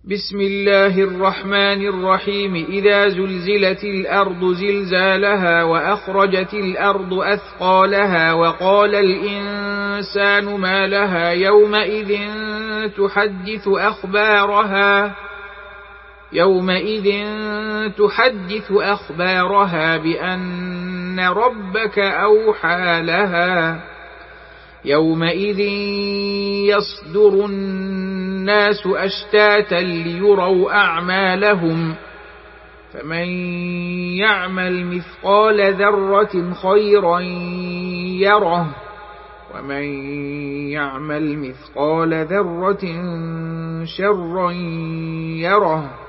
بسم الله الرحمن الرحيم. إذا زلزلت الأرض زلزالها وأخرجت الأرض أثقالها وقال الإنسان ما لها يومئذ تحدث أخبارها بأن ربك أوحى لها يومئذ يصدر الناس أشتاتا ليروا أعمالهم فمن يعمل مثقال ذرة خيرا يره ومن يعمل مثقال ذرة شرا يره.